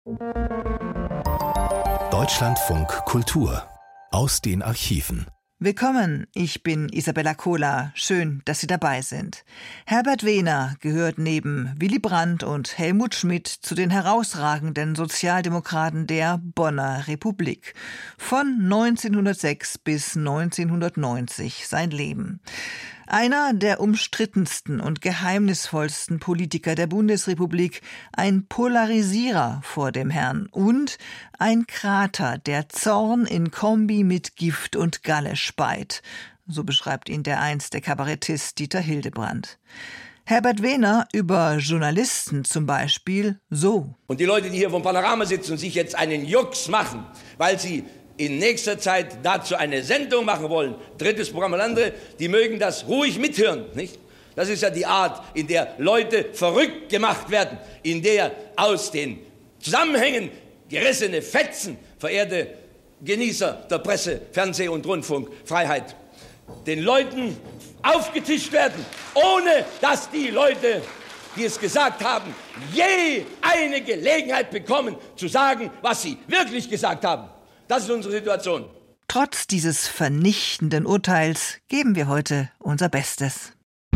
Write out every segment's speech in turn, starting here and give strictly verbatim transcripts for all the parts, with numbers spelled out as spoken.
Deutschlandfunk Kultur aus den Archiven. Willkommen, ich bin Isabella Kohler. Schön, dass Sie dabei sind. Herbert Wehner gehört neben Willy Brandt und Helmut Schmidt zu den herausragenden Sozialdemokraten der Bonner Republik. Von neunzehnhundertsechs bis neunzehnhundertneunzig sein Leben. Einer der umstrittensten und geheimnisvollsten Politiker der Bundesrepublik, ein Polarisierer vor dem Herrn und ein Krater, der Zorn in Kombi mit Gift und Galle speit. So beschreibt ihn dereinst der Kabarettist Dieter Hildebrandt. Herbert Wehner über Journalisten zum Beispiel so. Und die Leute, die hier vom Panorama sitzen und sich jetzt einen Jux machen, weil sie in nächster Zeit dazu eine Sendung machen wollen, drittes Programm und andere, die mögen das ruhig mithören, nicht? Das ist ja die Art, in der Leute verrückt gemacht werden, in der aus den Zusammenhängen gerissene Fetzen, verehrte Genießer der Presse, Fernseh- und Rundfunkfreiheit, den Leuten aufgetischt werden, ohne dass die Leute, die es gesagt haben, je eine Gelegenheit bekommen, zu sagen, was sie wirklich gesagt haben. Das ist unsere Situation. Trotz dieses vernichtenden Urteils geben wir heute unser Bestes.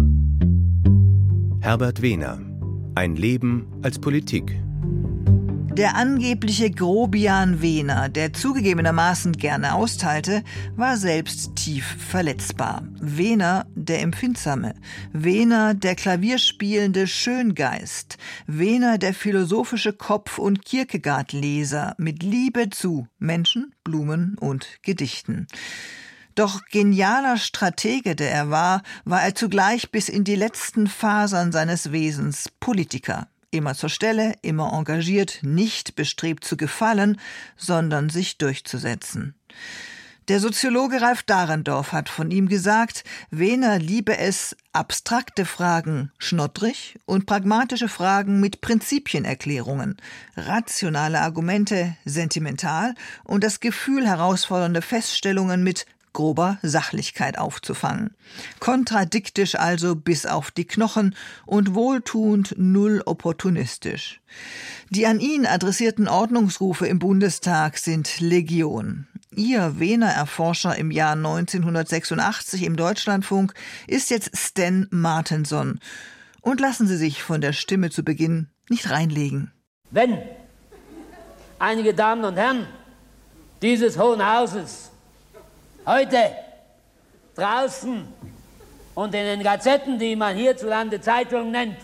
Herbert Wehner. Ein Leben als Politik. Der angebliche Grobian Wehner, der zugegebenermaßen gerne austeilte, war selbst tief verletzbar. Wehner, der Empfindsame. Wehner, der klavierspielende Schöngeist. Wehner, der philosophische Kopf- und Kierkegaard-Leser mit Liebe zu Menschen, Blumen und Gedichten. Doch genialer Stratege, der er war, war er zugleich bis in die letzten Fasern seines Wesens Politiker. Immer zur Stelle, immer engagiert, nicht bestrebt zu gefallen, sondern sich durchzusetzen. Der Soziologe Ralf Dahrendorf hat von ihm gesagt, Wehner liebe es, abstrakte Fragen schnoddrig und pragmatische Fragen mit Prinzipienerklärungen, rationale Argumente sentimental und das Gefühl herausfordernde Feststellungen mit grober Sachlichkeit aufzufangen. Kontradiktisch also bis auf die Knochen und wohltuend null opportunistisch. Die an ihn adressierten Ordnungsrufe im Bundestag sind Legion. Ihr Wehner-Erforscher im Jahr neunzehnhundertsechsundachtzig im Deutschlandfunk ist jetzt Sten Martenson. Und lassen Sie sich von der Stimme zu Beginn nicht reinlegen. Wenn einige Damen und Herren dieses Hohen Hauses heute draußen und in den Gazetten, die man hierzulande Zeitungen nennt,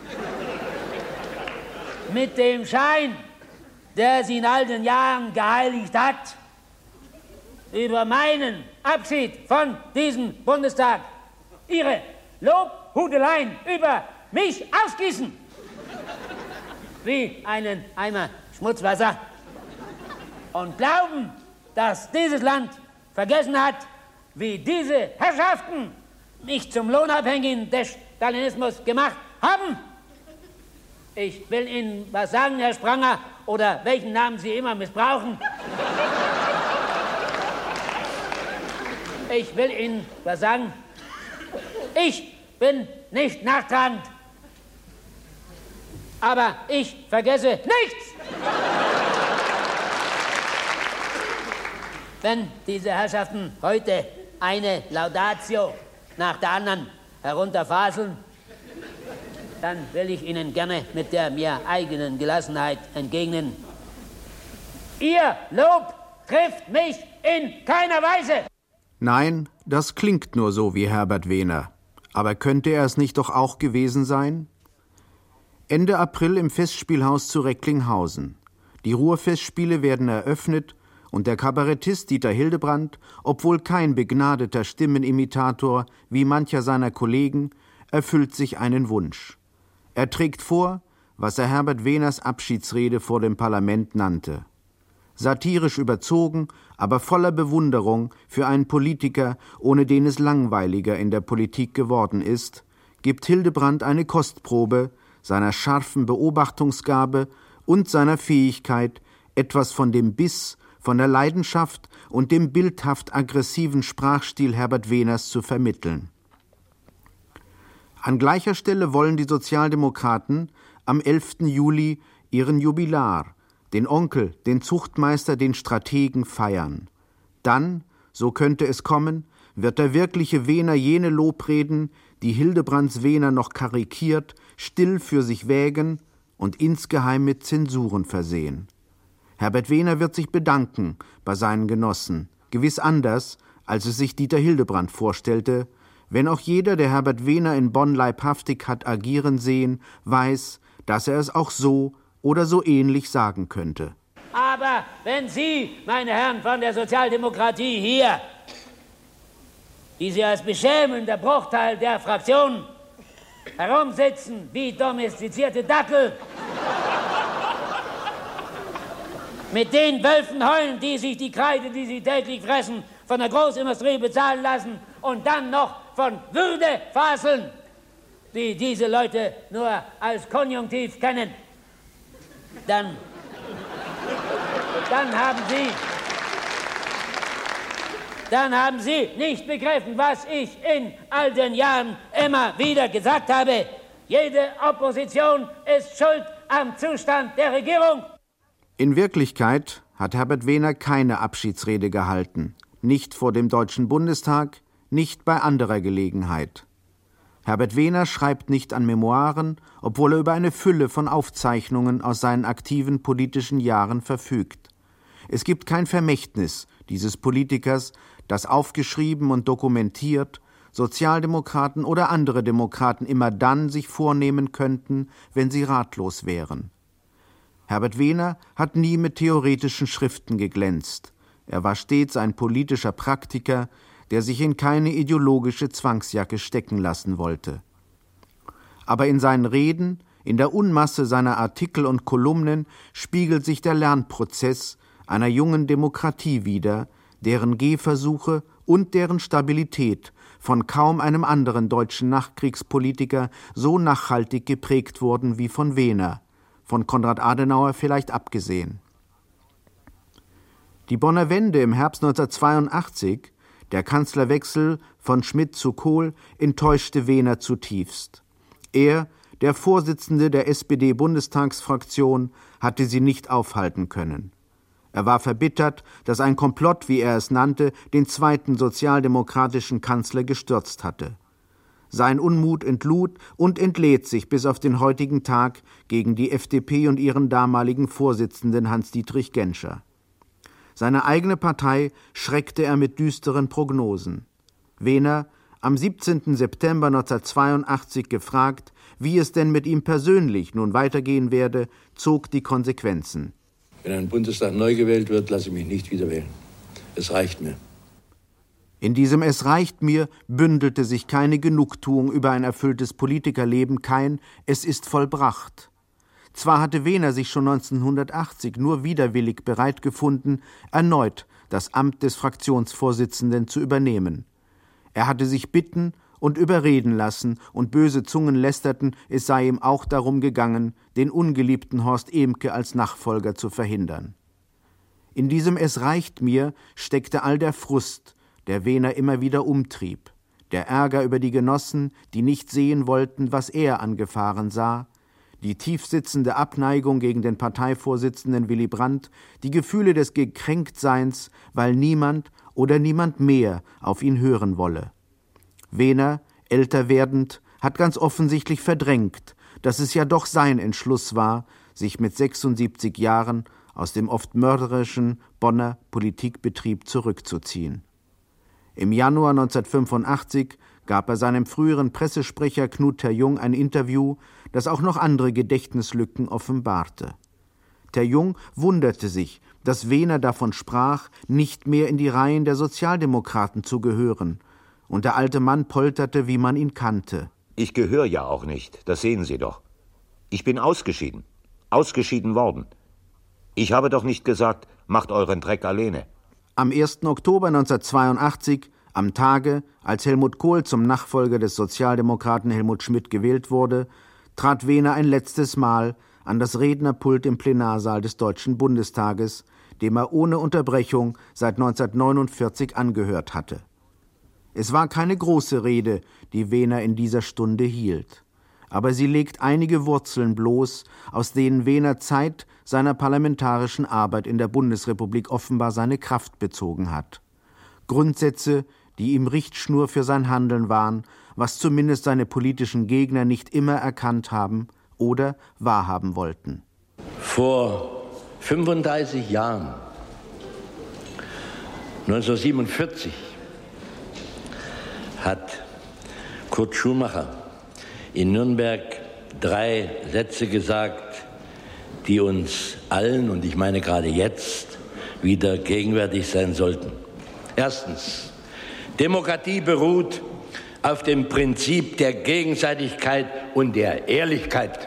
mit dem Schein, der sie in all den Jahren geheiligt hat, über meinen Abschied von diesem Bundestag ihre Lobhudeleien über mich ausgießen, wie einen Eimer Schmutzwasser, und glauben, dass dieses Land vergessen hat, wie diese Herrschaften mich zum Lohnabhängigen des Stalinismus gemacht haben. Ich will Ihnen was sagen, Herr Spranger, oder welchen Namen Sie immer missbrauchen. Ich will Ihnen was sagen. Ich bin nicht nachtragend, aber ich vergesse nichts. Wenn diese Herrschaften heute eine Laudatio nach der anderen herunterfaseln, dann will ich Ihnen gerne mit der mir eigenen Gelassenheit entgegnen: Ihr Lob trifft mich in keiner Weise. Nein, das klingt nur so wie Herbert Wehner. Aber könnte er es nicht doch auch gewesen sein? Ende April im Festspielhaus zu Recklinghausen. Die Ruhrfestspiele werden eröffnet und der Kabarettist Dieter Hildebrandt, obwohl kein begnadeter Stimmenimitator wie mancher seiner Kollegen, erfüllt sich einen Wunsch. Er trägt vor, was er Herbert Wehners Abschiedsrede vor dem Parlament nannte. Satirisch überzogen, aber voller Bewunderung für einen Politiker, ohne den es langweiliger in der Politik geworden ist, gibt Hildebrandt eine Kostprobe seiner scharfen Beobachtungsgabe und seiner Fähigkeit, etwas von dem Biss, von der Leidenschaft und dem bildhaft aggressiven Sprachstil Herbert Wehners zu vermitteln. An gleicher Stelle wollen die Sozialdemokraten am elften Juli ihren Jubilar, den Onkel, den Zuchtmeister, den Strategen feiern. Dann, so könnte es kommen, wird der wirkliche Wehner jene Lobreden, die Hildebrands Wehner noch karikiert, still für sich wägen und insgeheim mit Zensuren versehen. Herbert Wehner wird sich bedanken bei seinen Genossen, gewiss anders, als es sich Dieter Hildebrand vorstellte, wenn auch jeder, der Herbert Wehner in Bonn leibhaftig hat agieren sehen, weiß, dass er es auch so oder so ähnlich sagen könnte. Aber wenn Sie, meine Herren von der Sozialdemokratie hier, die Sie als beschämender Bruchteil der Fraktion herumsitzen wie domestizierte Dackel, mit den Wölfen heulen, die sich die Kreide, die sie täglich fressen, von der Großindustrie bezahlen lassen und dann noch von Würde faseln, die diese Leute nur als Konjunktiv kennen, dann, dann haben Sie, dann haben Sie nicht begriffen, was ich in all den Jahren immer wieder gesagt habe. Jede Opposition ist schuld am Zustand der Regierung. In Wirklichkeit hat Herbert Wehner keine Abschiedsrede gehalten, nicht vor dem Deutschen Bundestag, nicht bei anderer Gelegenheit. Herbert Wehner schreibt nicht an Memoiren, obwohl er über eine Fülle von Aufzeichnungen aus seinen aktiven politischen Jahren verfügt. Es gibt kein Vermächtnis dieses Politikers, das aufgeschrieben und dokumentiert Sozialdemokraten oder andere Demokraten immer dann sich vornehmen könnten, wenn sie ratlos wären. Herbert Wehner hat nie mit theoretischen Schriften geglänzt. Er war stets ein politischer Praktiker, der sich in keine ideologische Zwangsjacke stecken lassen wollte. Aber in seinen Reden, in der Unmasse seiner Artikel und Kolumnen spiegelt sich der Lernprozess einer jungen Demokratie wider, deren Gehversuche und deren Stabilität von kaum einem anderen deutschen Nachkriegspolitiker so nachhaltig geprägt wurden wie von Wehner, von Konrad Adenauer vielleicht abgesehen. Die Bonner Wende im Herbst neunzehnhundertzweiundachtzig, der Kanzlerwechsel von Schmidt zu Kohl, enttäuschte Wehner zutiefst. Er, der Vorsitzende der S P D-Bundestagsfraktion, hatte sie nicht aufhalten können. Er war verbittert, dass ein Komplott, wie er es nannte, den zweiten sozialdemokratischen Kanzler gestürzt hatte. Sein Unmut entlud und entlädt sich bis auf den heutigen Tag gegen die F D P und ihren damaligen Vorsitzenden Hans-Dietrich Genscher. Seine eigene Partei schreckte er mit düsteren Prognosen. Wehner, am siebzehnten September neunzehnhundertzweiundachtzig gefragt, wie es denn mit ihm persönlich nun weitergehen werde, zog die Konsequenzen. Wenn ein Bundestag neu gewählt wird, lasse ich mich nicht wieder wählen. Es reicht mir. In diesem Es reicht mir bündelte sich keine Genugtuung über ein erfülltes Politikerleben, kein Es ist vollbracht. Zwar hatte Wehner sich schon neunzehnhundertachtzig nur widerwillig bereit gefunden, erneut das Amt des Fraktionsvorsitzenden zu übernehmen. Er hatte sich bitten und überreden lassen, und böse Zungen lästerten, es sei ihm auch darum gegangen, den ungeliebten Horst Ehmke als Nachfolger zu verhindern. In diesem Es reicht mir steckte all der Frust, der Wehner immer wieder umtrieb, der Ärger über die Genossen, die nicht sehen wollten, was er angefahren sah, die tiefsitzende Abneigung gegen den Parteivorsitzenden Willy Brandt, die Gefühle des Gekränktseins, weil niemand oder niemand mehr auf ihn hören wolle. Wehner, älter werdend, hat ganz offensichtlich verdrängt, dass es ja doch sein Entschluss war, sich mit sechsundsiebzig Jahren aus dem oft mörderischen Bonner Politikbetrieb zurückzuziehen. Im Januar neunzehnhundertfünfundachtzig gab er seinem früheren Pressesprecher Knut Terjung ein Interview, das auch noch andere Gedächtnislücken offenbarte. Terjung wunderte sich, dass Wehner davon sprach, nicht mehr in die Reihen der Sozialdemokraten zu gehören, und der alte Mann polterte, wie man ihn kannte. Ich gehöre ja auch nicht, das sehen Sie doch. Ich bin ausgeschieden, ausgeschieden worden. Ich habe doch nicht gesagt, macht euren Dreck alleine. Am ersten Oktober neunzehnhundertzweiundachtzig, am Tage, als Helmut Kohl zum Nachfolger des Sozialdemokraten Helmut Schmidt gewählt wurde, trat Wehner ein letztes Mal an das Rednerpult im Plenarsaal des Deutschen Bundestages, dem er ohne Unterbrechung seit neunzehnhundertneunundvierzig angehört hatte. Es war keine große Rede, die Wehner in dieser Stunde hielt. aber sie legt einige Wurzeln bloß, aus denen Wehner Zeit seiner parlamentarischen Arbeit in der Bundesrepublik offenbar seine Kraft bezogen hat. Grundsätze, die ihm Richtschnur für sein Handeln waren, was zumindest seine politischen Gegner nicht immer erkannt haben oder wahrhaben wollten. Vor fünfunddreißig Jahren, neunzehnhundertsiebenundvierzig, hat Kurt Schumacher in Nürnberg drei Sätze gesagt, die uns allen, und ich meine gerade jetzt, wieder gegenwärtig sein sollten. Erstens, Demokratie beruht auf dem Prinzip der Gegenseitigkeit und der Ehrlichkeit.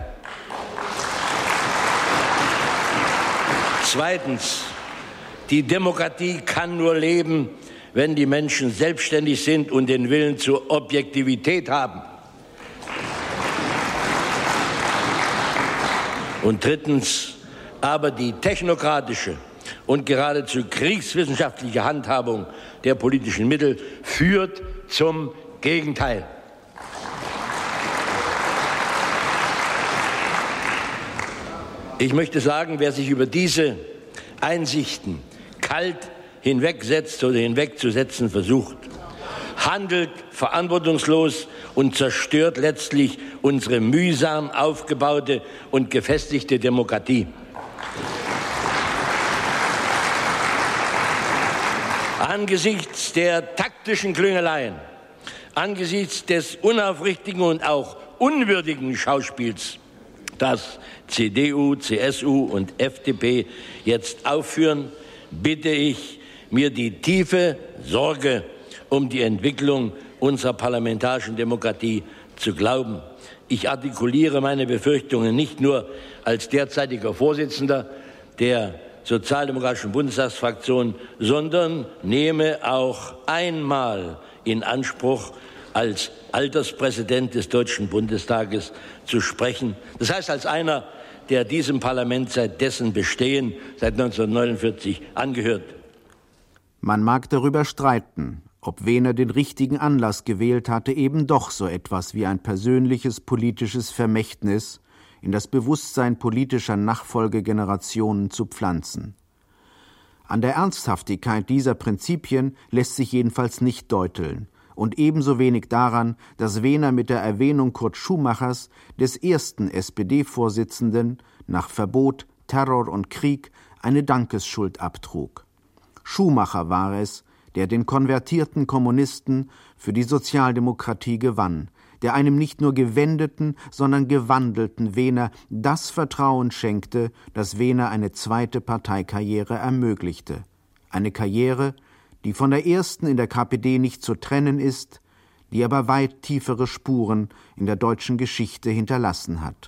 Zweitens, die Demokratie kann nur leben, wenn die Menschen selbstständig sind und den Willen zur Objektivität haben. Und drittens, aber die technokratische und geradezu kriegswissenschaftliche Handhabung der politischen Mittel führt zum Gegenteil. Ich möchte sagen, wer sich über diese Einsichten kalt hinwegsetzt oder hinwegzusetzen versucht, handelt verantwortungslos und zerstört letztlich unsere mühsam aufgebaute und gefestigte Demokratie. Angesichts der taktischen Klüngeleien, angesichts des unaufrichtigen und auch unwürdigen Schauspiels, das C D U, C S U und F D P jetzt aufführen, bitte ich, mir die tiefe Sorge um die Entwicklung unserer parlamentarischen Demokratie zu glauben. Ich artikuliere meine Befürchtungen nicht nur als derzeitiger Vorsitzender der Sozialdemokratischen Bundestagsfraktion, sondern nehme auch einmal in Anspruch, als Alterspräsident des Deutschen Bundestages zu sprechen. Das heißt, als einer, der diesem Parlament seit dessen Bestehen, seit neunzehnhundertneunundvierzig, angehört. Man mag darüber streiten, ob Wehner den richtigen Anlass gewählt hatte, eben doch so etwas wie ein persönliches politisches Vermächtnis in das Bewusstsein politischer Nachfolgegenerationen zu pflanzen. An der Ernsthaftigkeit dieser Prinzipien lässt sich jedenfalls nicht deuteln und ebenso wenig daran, dass Wehner mit der Erwähnung Kurt Schumachers, des ersten S P D-Vorsitzenden, nach Verbot, Terror und Krieg eine Dankesschuld abtrug. Schumacher war es, der den konvertierten Kommunisten für die Sozialdemokratie gewann, der einem nicht nur gewendeten, sondern gewandelten Wehner das Vertrauen schenkte, das Wehner eine zweite Parteikarriere ermöglichte. Eine Karriere, die von der ersten in der K P D nicht zu trennen ist, die aber weit tiefere Spuren in der deutschen Geschichte hinterlassen hat.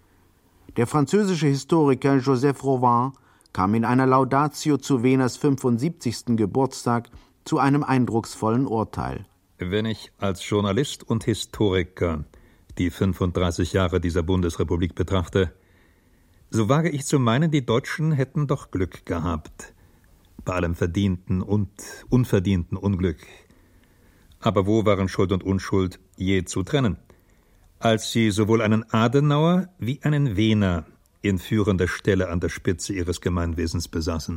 Der französische Historiker Joseph Rowan kam in einer Laudatio zu Wehners fünfundsiebzigsten Geburtstag zu einem eindrucksvollen Urteil. Wenn ich als Journalist und Historiker die fünfunddreißig Jahre dieser Bundesrepublik betrachte, so wage ich zu meinen, die Deutschen hätten doch Glück gehabt. Bei allem verdienten und unverdienten Unglück. Aber wo waren Schuld und Unschuld je zu trennen? Als sie sowohl einen Adenauer wie einen Wehner in führender Stelle an der Spitze ihres Gemeinwesens besaßen.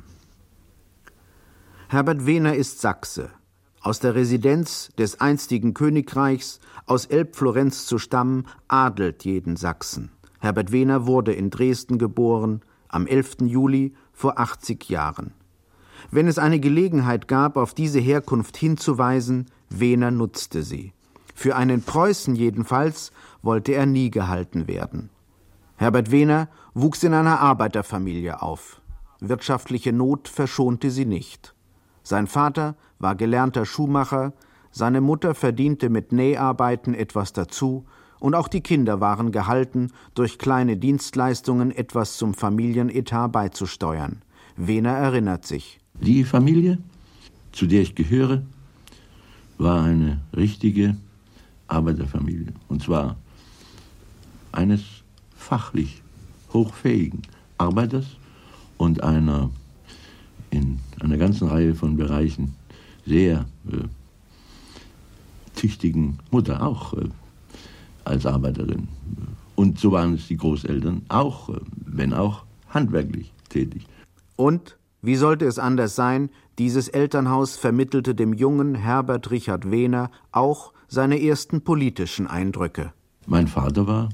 Herbert Wehner ist Sachse. Aus der Residenz des einstigen Königreichs, aus Elbflorenz zu stammen, adelt jeden Sachsen. Herbert Wehner wurde in Dresden geboren, am elften Juli vor achtzig Jahren. Wenn es eine Gelegenheit gab, auf diese Herkunft hinzuweisen, Wehner nutzte sie. Für einen Preußen jedenfalls wollte er nie gehalten werden. Herbert Wehner wuchs in einer Arbeiterfamilie auf. Wirtschaftliche Not verschonte sie nicht. Sein Vater war gelernter Schuhmacher, seine Mutter verdiente mit Näharbeiten etwas dazu und auch die Kinder waren gehalten, durch kleine Dienstleistungen etwas zum Familienetat beizusteuern. Wehner erinnert sich. Die Familie, zu der ich gehöre, war eine richtige Arbeiterfamilie. Und zwar eines fachlich hochfähigen Arbeiters und einer in einer ganzen Reihe von Bereichen sehr äh, tüchtigen Mutter, auch äh, als Arbeiterin. Und so waren es die Großeltern auch, wenn auch handwerklich tätig. Und, wie sollte es anders sein, dieses Elternhaus vermittelte dem jungen Herbert Richard Wehner auch seine ersten politischen Eindrücke. Mein Vater war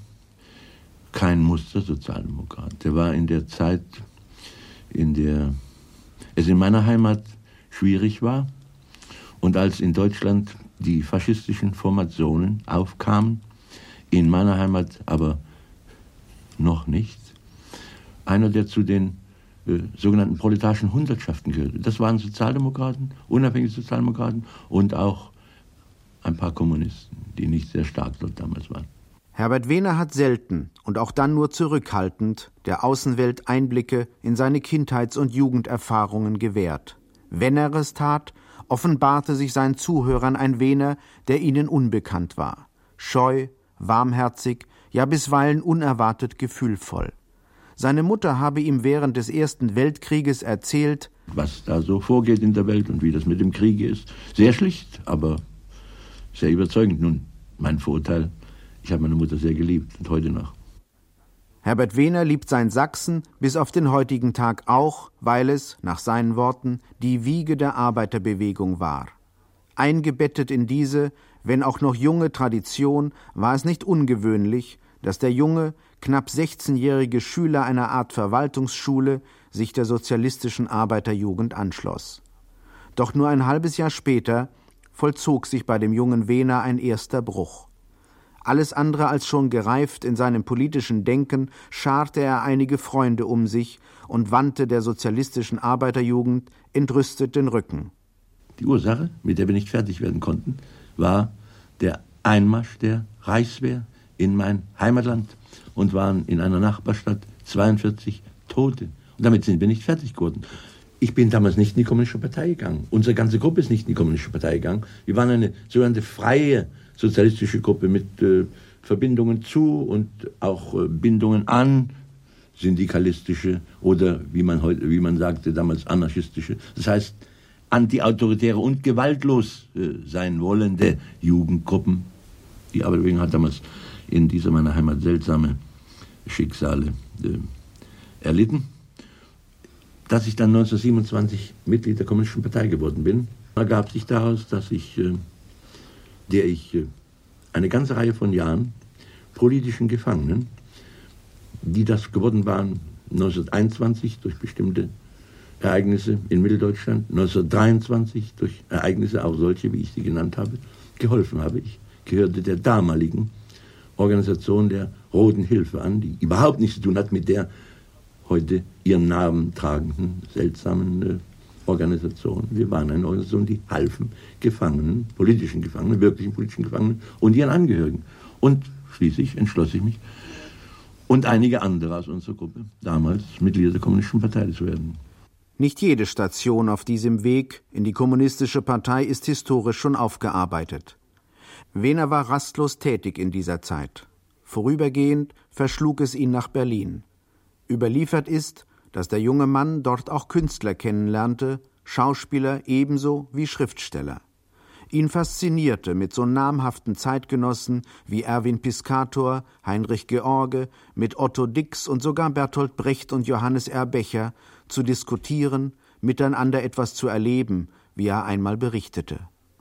kein Mustersozialdemokrat. Der war in der Zeit, in der es in meiner Heimat schwierig war und als in Deutschland die faschistischen Formationen aufkamen, in meiner Heimat aber noch nicht, einer, der zu den äh, sogenannten proletarischen Hundertschaften gehörte. Das waren Sozialdemokraten, unabhängige Sozialdemokraten und auch ein paar Kommunisten, die nicht sehr stark dort damals waren. Herbert Wehner hat selten und auch dann nur zurückhaltend der Außenwelt Einblicke in seine Kindheits- und Jugenderfahrungen gewährt. Wenn er es tat, offenbarte sich seinen Zuhörern ein Wehner, der ihnen unbekannt war. Scheu, warmherzig, ja bisweilen unerwartet gefühlvoll. Seine Mutter habe ihm während des Ersten Weltkrieges erzählt, was da so vorgeht in der Welt und wie das mit dem Krieg ist. Sehr schlicht, aber sehr überzeugend. Nun, mein Vorurteil, ich habe meine Mutter sehr geliebt und heute noch. Herbert Wehner liebt sein Sachsen bis auf den heutigen Tag auch, weil es, nach seinen Worten, die Wiege der Arbeiterbewegung war. Eingebettet in diese, wenn auch noch junge Tradition, war es nicht ungewöhnlich, dass der junge, knapp sechzehnjährige Schüler einer Art Verwaltungsschule sich der sozialistischen Arbeiterjugend anschloss. Doch nur ein halbes Jahr später vollzog sich bei dem jungen Wehner ein erster Bruch. Alles andere als schon gereift in seinem politischen Denken, scharte er einige Freunde um sich und wandte der sozialistischen Arbeiterjugend entrüstet den Rücken. Die Ursache, mit der wir nicht fertig werden konnten, war der Einmarsch der Reichswehr in mein Heimatland und waren in einer Nachbarstadt zweiundvierzig Tote. Und damit sind wir nicht fertig geworden. Ich bin damals nicht in die Kommunistische Partei gegangen. Unsere ganze Gruppe ist nicht in die Kommunistische Partei gegangen. Wir waren eine sogenannte freie sozialistische Gruppe mit äh, Verbindungen zu und auch äh, Bindungen an syndikalistische oder, wie man heute, wie man sagte, damals anarchistische. Das heißt, antiautoritäre und gewaltlos äh, sein wollende Jugendgruppen. Die Arbeiterbewegung hat damals in dieser meiner Heimat seltsame Schicksale äh, erlitten. Dass ich dann neunzehnhundertsiebenundzwanzig Mitglied der Kommunistischen Partei geworden bin, ergab sich daraus, dass ich, äh, der ich äh, eine ganze Reihe von Jahren politischen Gefangenen, die das geworden waren neunzehnhunderteinundzwanzig durch bestimmte Ereignisse in Mitteldeutschland, neunzehnhundertdreiundzwanzig durch Ereignisse, auch solche, wie ich sie genannt habe, geholfen habe. Ich gehörte der damaligen Organisation der Roten Hilfe an, die überhaupt nichts zu tun hat mit der heute ihren Namen tragenden, seltsamen äh, Organisation. Wir waren eine Organisation, die halfen Gefangenen, politischen Gefangenen, wirklichen politischen Gefangenen und ihren Angehörigen. Und schließlich entschloss ich mich und einige andere aus unserer Gruppe, damals Mitglieder der Kommunistischen Partei zu werden. Nicht jede Station auf diesem Weg in die Kommunistische Partei ist historisch schon aufgearbeitet. Wehner war rastlos tätig in dieser Zeit. Vorübergehend verschlug es ihn nach Berlin. Überliefert ist, dass der junge Mann dort auch Künstler kennenlernte, Schauspieler ebenso wie Schriftsteller. Ihn faszinierte, mit so namhaften Zeitgenossen wie Erwin Piscator, Heinrich George, mit Otto Dix und sogar Bertolt Brecht und Johannes R. Becher zu diskutieren, miteinander etwas zu erleben, wie er einmal berichtete.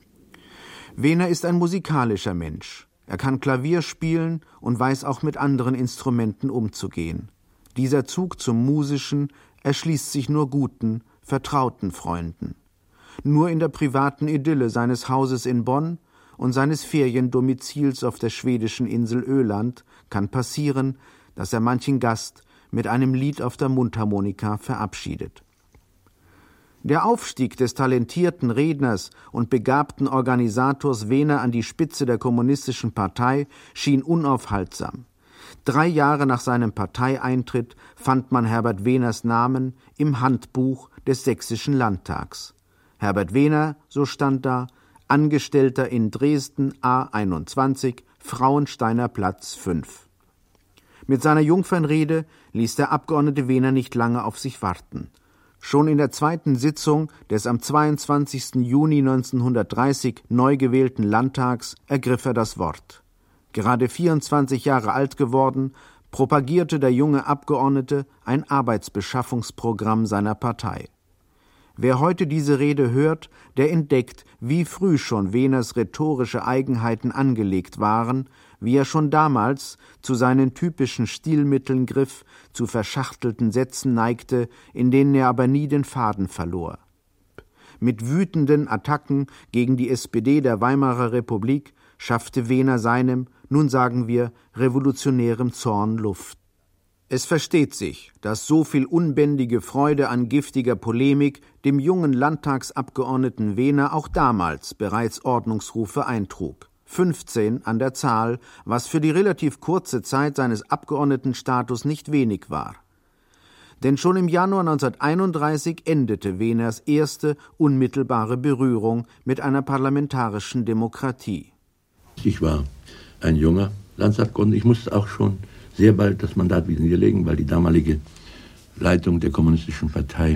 Wehner ist ein musikalischer Mensch. Er kann Klavier spielen und weiß auch mit anderen Instrumenten umzugehen. Dieser Zug zum Musischen erschließt sich nur guten, vertrauten Freunden. Nur in der privaten Idylle seines Hauses in Bonn und seines Feriendomizils auf der schwedischen Insel Öland kann passieren, dass er manchen Gast mit einem Lied auf der Mundharmonika verabschiedet. Der Aufstieg des talentierten Redners und begabten Organisators Wehner an die Spitze der Kommunistischen Partei schien unaufhaltsam. Drei Jahre nach seinem Parteieintritt fand man Herbert Wehners Namen im Handbuch des Sächsischen Landtags. Herbert Wehner, so stand da, Angestellter in Dresden A einundzwanzig, Frauensteiner Platz fünf. Mit seiner Jungfernrede ließ der Abgeordnete Wehner nicht lange auf sich warten. Schon in der zweiten Sitzung des am zweiundzwanzigsten Juni neunzehnhundertdreißig neu gewählten Landtags ergriff er das Wort. Gerade vierundzwanzig Jahre alt geworden, propagierte der junge Abgeordnete ein Arbeitsbeschaffungsprogramm seiner Partei. Wer heute diese Rede hört, der entdeckt, wie früh schon Wehners rhetorische Eigenheiten angelegt waren, wie er schon damals zu seinen typischen Stilmitteln griff, zu verschachtelten Sätzen neigte, in denen er aber nie den Faden verlor. Mit wütenden Attacken gegen die S P D der Weimarer Republik schaffte Wehner seinem, nun sagen wir, revolutionärem Zorn Luft. Es versteht sich, dass so viel unbändige Freude an giftiger Polemik dem jungen Landtagsabgeordneten Wehner auch damals bereits Ordnungsrufe eintrug. fünfzehn an der Zahl, was für die relativ kurze Zeit seines Abgeordnetenstatus nicht wenig war. Denn schon im Januar neunzehnhunderteinunddreißig endete Wehners erste unmittelbare Berührung mit einer parlamentarischen Demokratie. Ich war ein junger Landtagsabgeordneter. Ich musste auch schon sehr bald das Mandat wieder niederlegen, weil die damalige Leitung der Kommunistischen Partei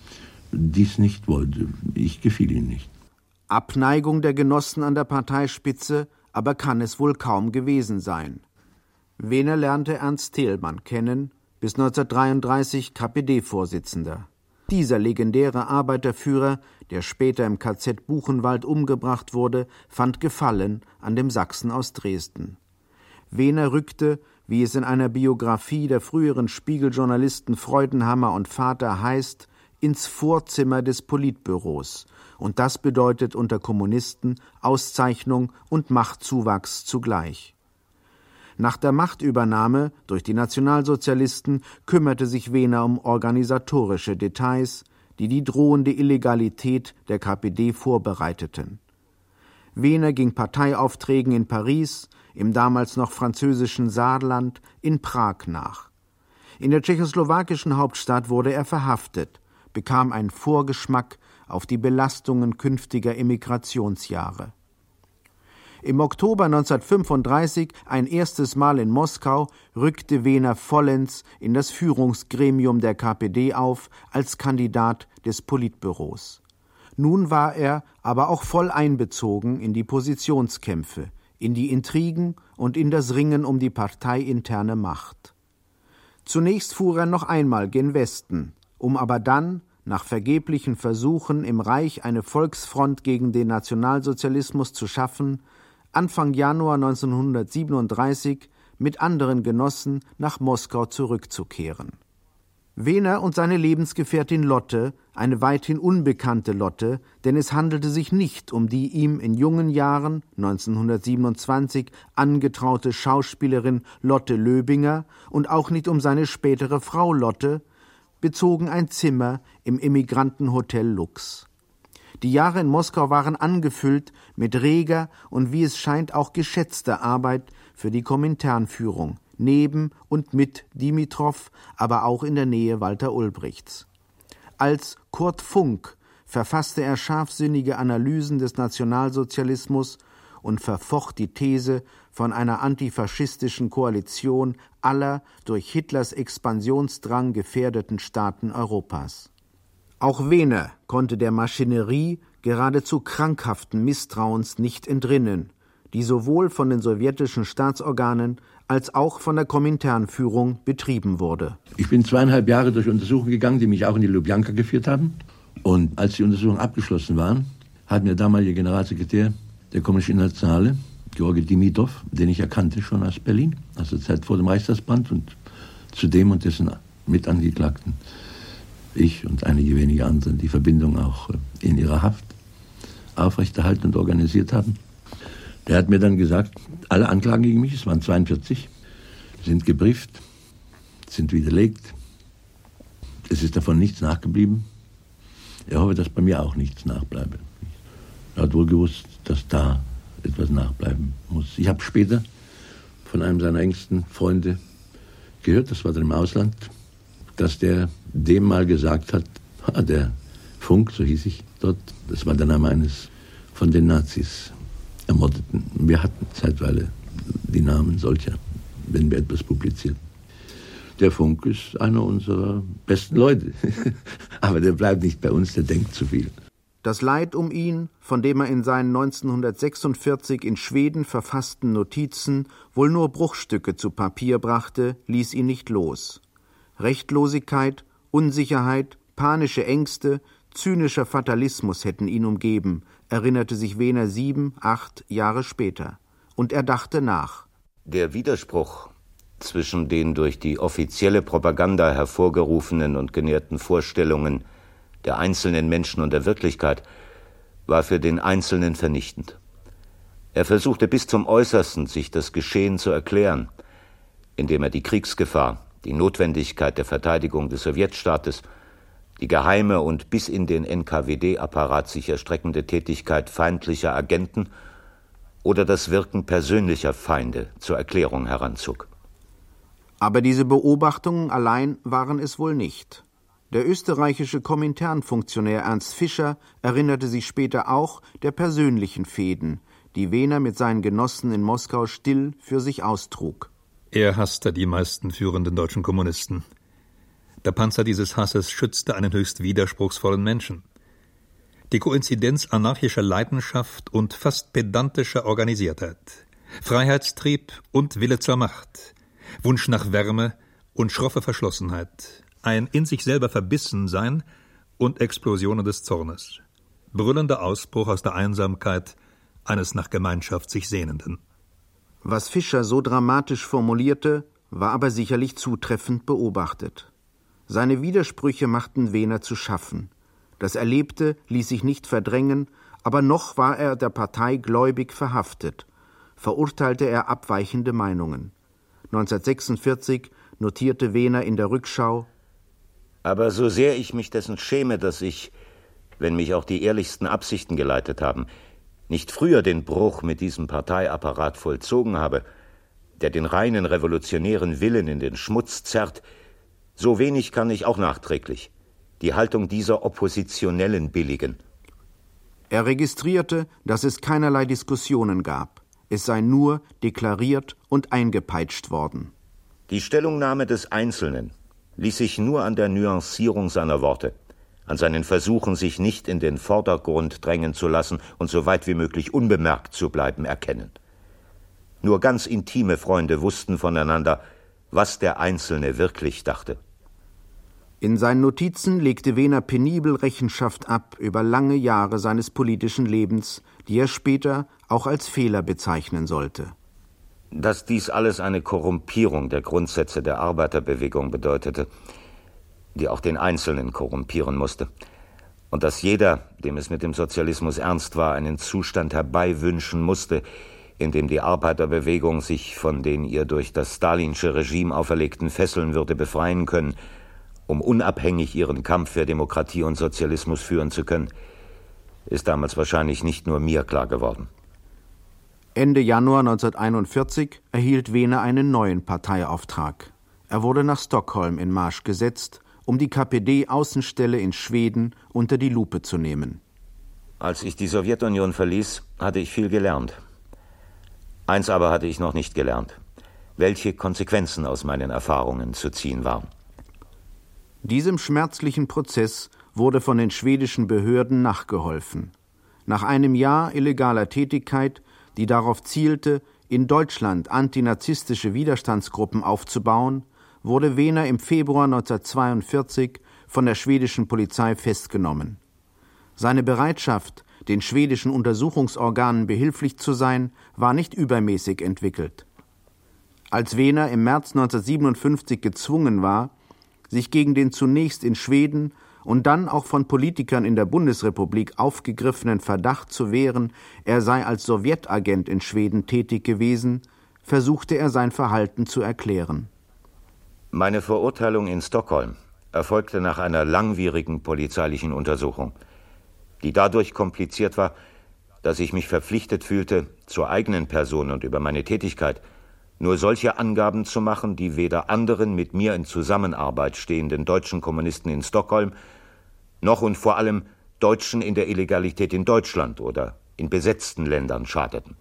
dies nicht wollte. Ich gefiel ihnen nicht. Abneigung der Genossen an der Parteispitze aber kann es wohl kaum gewesen sein. Wehner lernte Ernst Thälmann kennen, bis neunzehnhundertdreiunddreißig K P D-Vorsitzender. Dieser legendäre Arbeiterführer, der später im K Z Buchenwald umgebracht wurde, fand Gefallen an dem Sachsen aus Dresden. Wehner rückte, wie es in einer Biografie der früheren Spiegeljournalisten Freudenhammer und Vater heißt, ins Vorzimmer des Politbüros, und das bedeutet unter Kommunisten Auszeichnung und Machtzuwachs zugleich. Nach der Machtübernahme durch die Nationalsozialisten kümmerte sich Wehner um organisatorische Details, die die drohende Illegalität der K P D vorbereiteten. Wehner ging Parteiaufträgen in Paris, im damals noch französischen Saarland, in Prag nach. In der tschechoslowakischen Hauptstadt wurde er verhaftet, bekam einen Vorgeschmack auf die Belastungen künftiger Emigrationsjahre. Im Oktober neunzehnhundertfünfunddreißig, ein erstes Mal in Moskau, rückte Wehner vollends in das Führungsgremium der K P D auf als Kandidat des Politbüros. Nun war er aber auch voll einbezogen in die Positionskämpfe, in die Intrigen und in das Ringen um die parteiinterne Macht. Zunächst fuhr er noch einmal gen Westen, um aber dann, nach vergeblichen Versuchen, im Reich eine Volksfront gegen den Nationalsozialismus zu schaffen, Anfang Januar neunzehnhundertsiebenunddreißig mit anderen Genossen nach Moskau zurückzukehren. Wehner und seine Lebensgefährtin Lotte, eine weithin unbekannte Lotte, denn es handelte sich nicht um die ihm in jungen Jahren, neunzehnhundertsiebenundzwanzig, angetraute Schauspielerin Lotte Löbinger und auch nicht um seine spätere Frau Lotte, bezogen ein Zimmer im Emigrantenhotel Lux. Die Jahre in Moskau waren angefüllt mit reger und wie es scheint auch geschätzter Arbeit für die Kominternführung, neben und mit Dimitrow, aber auch in der Nähe Walter Ulbrichts. Als Kurt Funk verfasste er scharfsinnige Analysen des Nationalsozialismus und verfocht die These von einer antifaschistischen Koalition aller durch Hitlers Expansionsdrang gefährdeten Staaten Europas. Auch Wehner konnte der Maschinerie geradezu krankhaften Misstrauens nicht entrinnen, die sowohl von den sowjetischen Staatsorganen als auch von der Kominternführung betrieben wurde. Ich bin zweieinhalb Jahre durch Untersuchungen gegangen, die mich auch in die Lubjanka geführt haben. Und als die Untersuchungen abgeschlossen waren, hat mir der damalige Generalsekretär der Kommunistischen Internationale, Georgi Dimitrow, den ich erkannte schon aus Berlin, also Zeit vor dem Reichstagsbrand, und zudem und dessen Mitangeklagten, ich und einige wenige andere, die Verbindung auch in ihrer Haft aufrechterhalten und organisiert haben. Der hat mir dann gesagt, alle Anklagen gegen mich, es waren zweiundvierzig, sind gebrieft, sind widerlegt. Es ist davon nichts nachgeblieben. Er hoffe, dass bei mir auch nichts nachbleibe. Er hat wohl gewusst, dass da etwas nachbleiben muss. Ich habe später von einem seiner engsten Freunde gehört, das war dann im Ausland, dass der dem mal gesagt hat, ah, der Funk, so hieß ich dort, das war der Name eines von den Nazis Ermordeten. Wir hatten zeitweise die Namen solcher, wenn wir etwas publizierten. Der Funk ist einer unserer besten Leute, aber der bleibt nicht bei uns, der denkt zu viel. Das Leid um ihn, von dem er in seinen neunzehnhundertsechsundvierzig in Schweden verfassten Notizen wohl nur Bruchstücke zu Papier brachte, ließ ihn nicht los. Rechtlosigkeit, Unsicherheit, panische Ängste, zynischer Fatalismus hätten ihn umgeben, erinnerte sich Wehner sieben, acht Jahre später. Und er dachte nach. Der Widerspruch zwischen den durch die offizielle Propaganda hervorgerufenen und genährten Vorstellungen der einzelnen Menschen und der Wirklichkeit war für den Einzelnen vernichtend. Er versuchte bis zum Äußersten, sich das Geschehen zu erklären, indem er die Kriegsgefahr, die Notwendigkeit der Verteidigung des Sowjetstaates, die geheime und bis in den N K W D-Apparat sich erstreckende Tätigkeit feindlicher Agenten oder das Wirken persönlicher Feinde zur Erklärung heranzog. Aber diese Beobachtungen allein waren es wohl nicht. Der österreichische Komintern-Funktionär Ernst Fischer erinnerte sich später auch der persönlichen Fehden, die Wehner mit seinen Genossen in Moskau still für sich austrug. Er hasste die meisten führenden deutschen Kommunisten. Der Panzer dieses Hasses schützte einen höchst widerspruchsvollen Menschen. Die Koinzidenz anarchischer Leidenschaft und fast pedantischer Organisiertheit, Freiheitstrieb und Wille zur Macht, Wunsch nach Wärme und schroffe Verschlossenheit, ein in sich selber Verbissensein und Explosionen des Zornes, brüllender Ausbruch aus der Einsamkeit eines nach Gemeinschaft sich Sehnenden. Was Fischer so dramatisch formulierte, war aber sicherlich zutreffend beobachtet. Seine Widersprüche machten Wehner zu schaffen. Das Erlebte ließ sich nicht verdrängen, aber noch war er der Partei gläubig verhaftet. Verurteilte er abweichende Meinungen. neunzehnhundertsechsundvierzig notierte Wehner in der Rückschau: Aber so sehr ich mich dessen schäme, dass ich, wenn mich auch die ehrlichsten Absichten geleitet haben, nicht früher den Bruch mit diesem Parteiapparat vollzogen habe, der den reinen revolutionären Willen in den Schmutz zerrt, so wenig kann ich auch nachträglich die Haltung dieser Oppositionellen billigen. Er registrierte, dass es keinerlei Diskussionen gab. Es sei nur deklariert und eingepeitscht worden. Die Stellungnahme des Einzelnen ließ sich nur an der Nuancierung seiner Worte, an seinen Versuchen, sich nicht in den Vordergrund drängen zu lassen und so weit wie möglich unbemerkt zu bleiben, erkennen. Nur ganz intime Freunde wussten voneinander, was der Einzelne wirklich dachte. In seinen Notizen legte Wehner penibel Rechenschaft ab über lange Jahre seines politischen Lebens, die er später auch als Fehler bezeichnen sollte. Dass dies alles eine Korrumpierung der Grundsätze der Arbeiterbewegung bedeutete, die auch den Einzelnen korrumpieren musste, und dass jeder, dem es mit dem Sozialismus ernst war, einen Zustand herbeiwünschen musste, in dem die Arbeiterbewegung sich von den ihr durch das stalinsche Regime auferlegten Fesseln würde befreien können, um unabhängig ihren Kampf für Demokratie und Sozialismus führen zu können, ist damals wahrscheinlich nicht nur mir klar geworden. Ende Januar neunzehnhunderteinundvierzig erhielt Wehner einen neuen Parteiauftrag. Er wurde nach Stockholm in Marsch gesetzt, um die K P D-Außenstelle in Schweden unter die Lupe zu nehmen. Als ich die Sowjetunion verließ, hatte ich viel gelernt. Eins aber hatte ich noch nicht gelernt: welche Konsequenzen aus meinen Erfahrungen zu ziehen waren. Diesem schmerzlichen Prozess wurde von den schwedischen Behörden nachgeholfen. Nach einem Jahr illegaler Tätigkeit, die darauf zielte, in Deutschland antinazistische Widerstandsgruppen aufzubauen, wurde Wehner im Februar neunzehnhundertzweiundvierzig von der schwedischen Polizei festgenommen. Seine Bereitschaft, den schwedischen Untersuchungsorganen behilflich zu sein, war nicht übermäßig entwickelt. Als Wehner im März neunzehnhundertsiebenundfünfzig gezwungen war, sich gegen den zunächst in Schweden und dann auch von Politikern in der Bundesrepublik aufgegriffenen Verdacht zu wehren, er sei als Sowjetagent in Schweden tätig gewesen, versuchte er sein Verhalten zu erklären. Meine Verurteilung in Stockholm erfolgte nach einer langwierigen polizeilichen Untersuchung, die dadurch kompliziert war, dass ich mich verpflichtet fühlte, zur eigenen Person und über meine Tätigkeit nur solche Angaben zu machen, die weder anderen mit mir in Zusammenarbeit stehenden deutschen Kommunisten in Stockholm noch und vor allem Deutschen in der Illegalität in Deutschland oder in besetzten Ländern schadeten.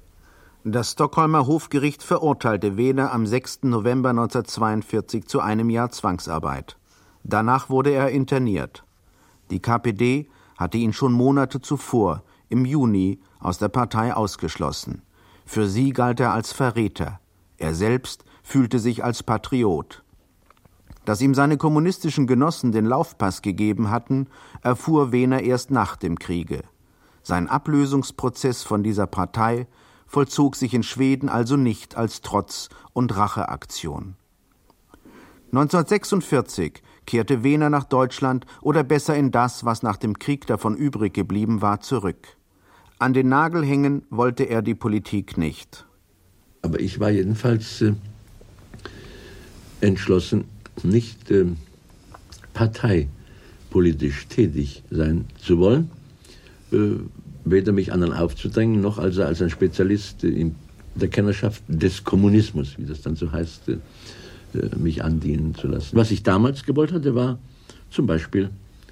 Das Stockholmer Hofgericht verurteilte Wehner am sechsten November neunzehnhundertzweiundvierzig zu einem Jahr Zwangsarbeit. Danach wurde er interniert. Die K P D hatte ihn schon Monate zuvor, im Juni, aus der Partei ausgeschlossen. Für sie galt er als Verräter. Er selbst fühlte sich als Patriot. Dass ihm seine kommunistischen Genossen den Laufpass gegeben hatten, erfuhr Wehner erst nach dem Kriege. Sein Ablösungsprozess von dieser Partei vollzog sich in Schweden also nicht als Trotz- und Racheaktion. neunzehnhundertsechsundvierzig kehrte Wehner nach Deutschland oder besser in das, was nach dem Krieg davon übrig geblieben war, zurück. An den Nagel hängen wollte er die Politik nicht. Aber ich war jedenfalls äh, entschlossen, nicht äh, parteipolitisch tätig sein zu wollen, äh, weder mich anderen aufzudrängen, noch also als ein Spezialist äh, in der Kennerschaft des Kommunismus, wie das dann so heißt, äh, mich andienen zu lassen. Was ich damals gewollt hatte, war zum Beispiel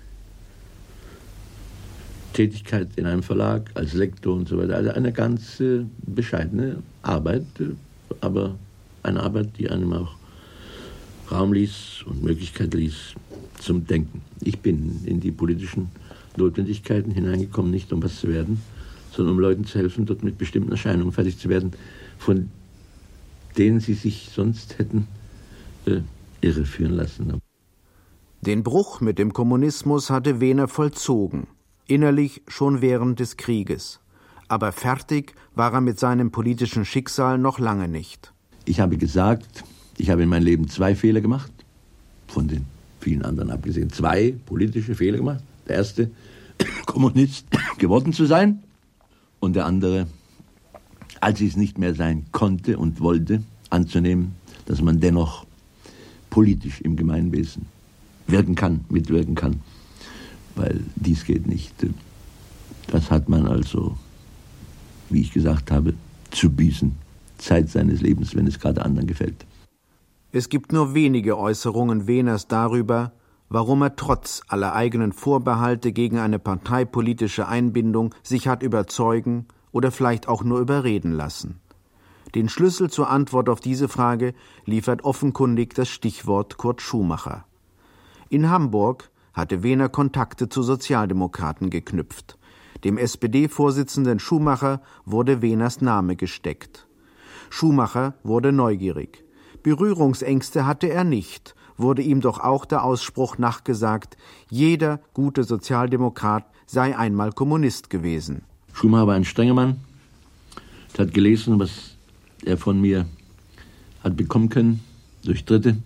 Tätigkeit in einem Verlag als Lektor und so weiter. Also eine ganz äh, bescheidene Arbeit, äh, aber eine Arbeit, die einem auch Raum ließ und Möglichkeit ließ zum Denken. Ich bin in die politischen Notwendigkeiten hineingekommen, nicht um was zu werden, sondern um Leuten zu helfen, dort mit bestimmten Erscheinungen fertig zu werden, von denen sie sich sonst hätten äh, irreführen lassen. Den Bruch mit dem Kommunismus hatte Wehner vollzogen, innerlich schon während des Krieges. Aber fertig war er mit seinem politischen Schicksal noch lange nicht. Ich habe gesagt, ich habe in meinem Leben zwei Fehler gemacht, von den vielen anderen abgesehen. Zwei politische Fehler gemacht. Der erste, Kommunist geworden zu sein. Und der andere, als ich es nicht mehr sein konnte und wollte, anzunehmen, dass man dennoch politisch im Gemeinwesen wirken kann, mitwirken kann. Weil dies geht nicht. Das hat man also, wie ich gesagt habe, zu büßen. Zeit seines Lebens, wenn es gerade anderen gefällt. Es gibt nur wenige Äußerungen Wehners darüber, warum er trotz aller eigenen Vorbehalte gegen eine parteipolitische Einbindung sich hat überzeugen oder vielleicht auch nur überreden lassen. Den Schlüssel zur Antwort auf diese Frage liefert offenkundig das Stichwort Kurt Schumacher. In Hamburg hatte Wehner Kontakte zu Sozialdemokraten geknüpft. Dem S P D-Vorsitzenden Schumacher wurde Wehners Name gesteckt. Schumacher wurde neugierig. Berührungsängste hatte er nicht, wurde ihm doch auch der Ausspruch nachgesagt, jeder gute Sozialdemokrat sei einmal Kommunist gewesen. Schumacher war ein strenger Mann, er hat gelesen, was er von mir hat bekommen können, durch Dritte.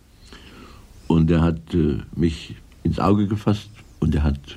Und er hat äh, mich ins Auge gefasst und er hat,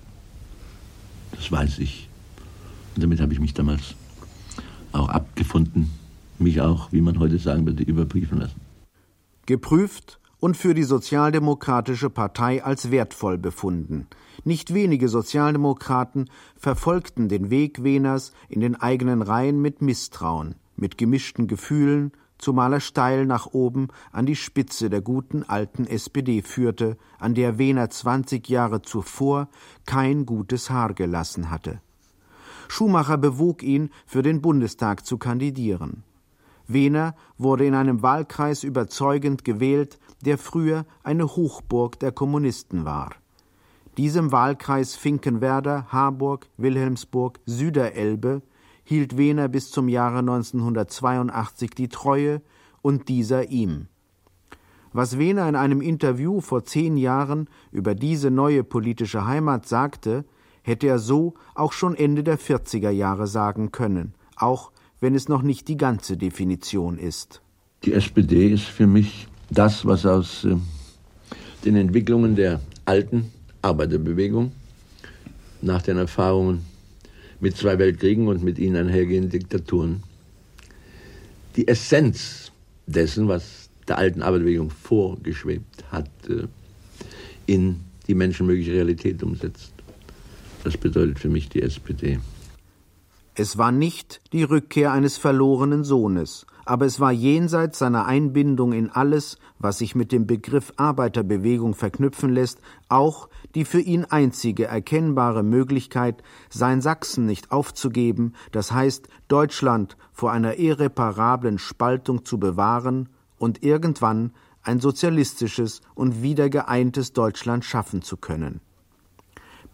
das weiß ich, und damit habe ich mich damals auch abgefunden, mich auch, wie man heute sagen würde, überprüfen lassen. Geprüft und für die Sozialdemokratische Partei als wertvoll befunden. Nicht wenige Sozialdemokraten verfolgten den Weg Wehners in den eigenen Reihen mit Misstrauen, mit gemischten Gefühlen, zumal er steil nach oben an die Spitze der guten alten S P D führte, an der Wehner zwanzig Jahre zuvor kein gutes Haar gelassen hatte. Schumacher bewog ihn, für den Bundestag zu kandidieren. Wehner wurde in einem Wahlkreis überzeugend gewählt, der früher eine Hochburg der Kommunisten war. Diesem Wahlkreis Finkenwerder, Harburg, Wilhelmsburg, Süderelbe hielt Wehner bis zum Jahre neunzehnhundertzweiundachtzig die Treue und dieser ihm. Was Wehner in einem Interview vor zehn Jahren über diese neue politische Heimat sagte, hätte er so auch schon Ende der vierziger Jahre sagen können, auch wenn es noch nicht die ganze Definition ist. Die S P D ist für mich das, was aus äh, den Entwicklungen der alten Arbeiterbewegung nach den Erfahrungen mit zwei Weltkriegen und mit ihnen einhergehenden Diktaturen die Essenz dessen, was der alten Arbeiterbewegung vorgeschwebt hat, äh, in die menschenmögliche Realität umsetzt. Das bedeutet für mich die S P D. Es war nicht die Rückkehr eines verlorenen Sohnes, aber es war jenseits seiner Einbindung in alles, was sich mit dem Begriff Arbeiterbewegung verknüpfen lässt, auch die für ihn einzige erkennbare Möglichkeit, sein Sachsen nicht aufzugeben, das heißt, Deutschland vor einer irreparablen Spaltung zu bewahren und irgendwann ein sozialistisches und wieder geeintes Deutschland schaffen zu können.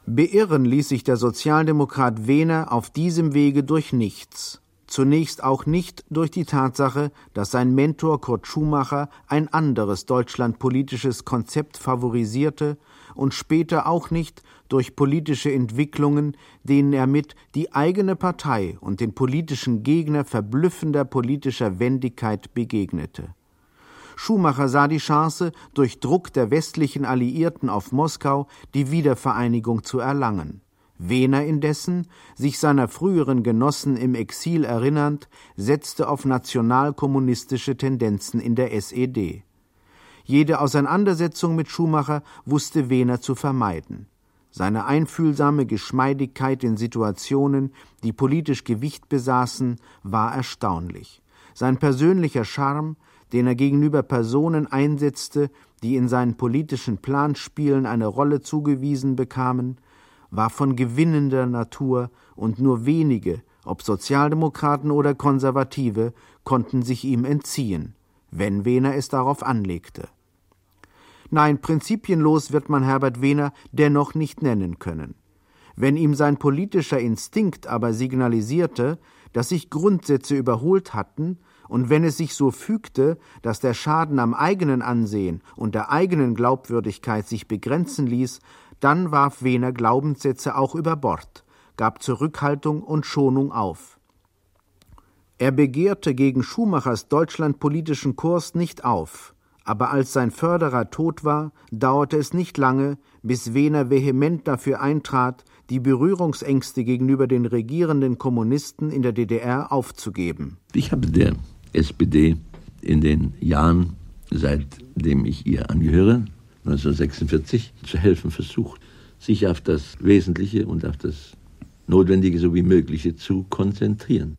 Beirren ließ sich der Sozialdemokrat Wehner auf diesem Wege durch nichts. Zunächst auch nicht durch die Tatsache, dass sein Mentor Kurt Schumacher ein anderes deutschlandpolitisches Konzept favorisierte und später auch nicht durch politische Entwicklungen, denen er mit die eigene Partei und den politischen Gegner verblüffender politischer Wendigkeit begegnete. Schumacher sah die Chance, durch Druck der westlichen Alliierten auf Moskau die Wiedervereinigung zu erlangen. Wehner indessen, sich seiner früheren Genossen im Exil erinnernd, setzte auf nationalkommunistische Tendenzen in der S E D. Jede Auseinandersetzung mit Schumacher wusste Wehner zu vermeiden. Seine einfühlsame Geschmeidigkeit in Situationen, die politisch Gewicht besaßen, war erstaunlich. Sein persönlicher Charme, den er gegenüber Personen einsetzte, die in seinen politischen Planspielen eine Rolle zugewiesen bekamen, war von gewinnender Natur und nur wenige, ob Sozialdemokraten oder Konservative, konnten sich ihm entziehen, wenn Wehner es darauf anlegte. Nein, prinzipienlos wird man Herbert Wehner dennoch nicht nennen können. Wenn ihm sein politischer Instinkt aber signalisierte, dass sich Grundsätze überholt hatten, und wenn es sich so fügte, dass der Schaden am eigenen Ansehen und der eigenen Glaubwürdigkeit sich begrenzen ließ, dann warf Wehner Glaubenssätze auch über Bord, gab Zurückhaltung und Schonung auf. Er begehrte gegen Schumachers deutschlandpolitischen Kurs nicht auf, aber als sein Förderer tot war, dauerte es nicht lange, bis Wehner vehement dafür eintrat, die Berührungsängste gegenüber den regierenden Kommunisten in der D D R aufzugeben. Ich habe der S P D in den Jahren, seitdem ich ihr angehöre, neunzehnhundertsechsundvierzig, zu helfen versucht, sich auf das Wesentliche und auf das Notwendige sowie Mögliche zu konzentrieren.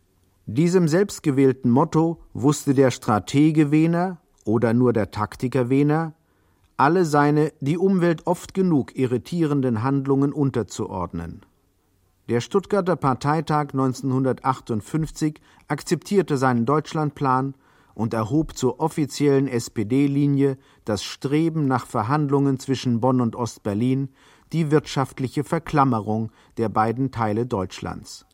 Diesem selbstgewählten Motto wusste der Stratege Wehner oder nur der Taktiker Wehner alle seine die Umwelt oft genug irritierenden Handlungen unterzuordnen. Der Stuttgarter Parteitag neunzehnhundertachtundfünfzig akzeptierte seinen Deutschlandplan und erhob zur offiziellen S P D-Linie das Streben nach Verhandlungen zwischen Bonn und Ostberlin, die wirtschaftliche Verklammerung der beiden Teile Deutschlands.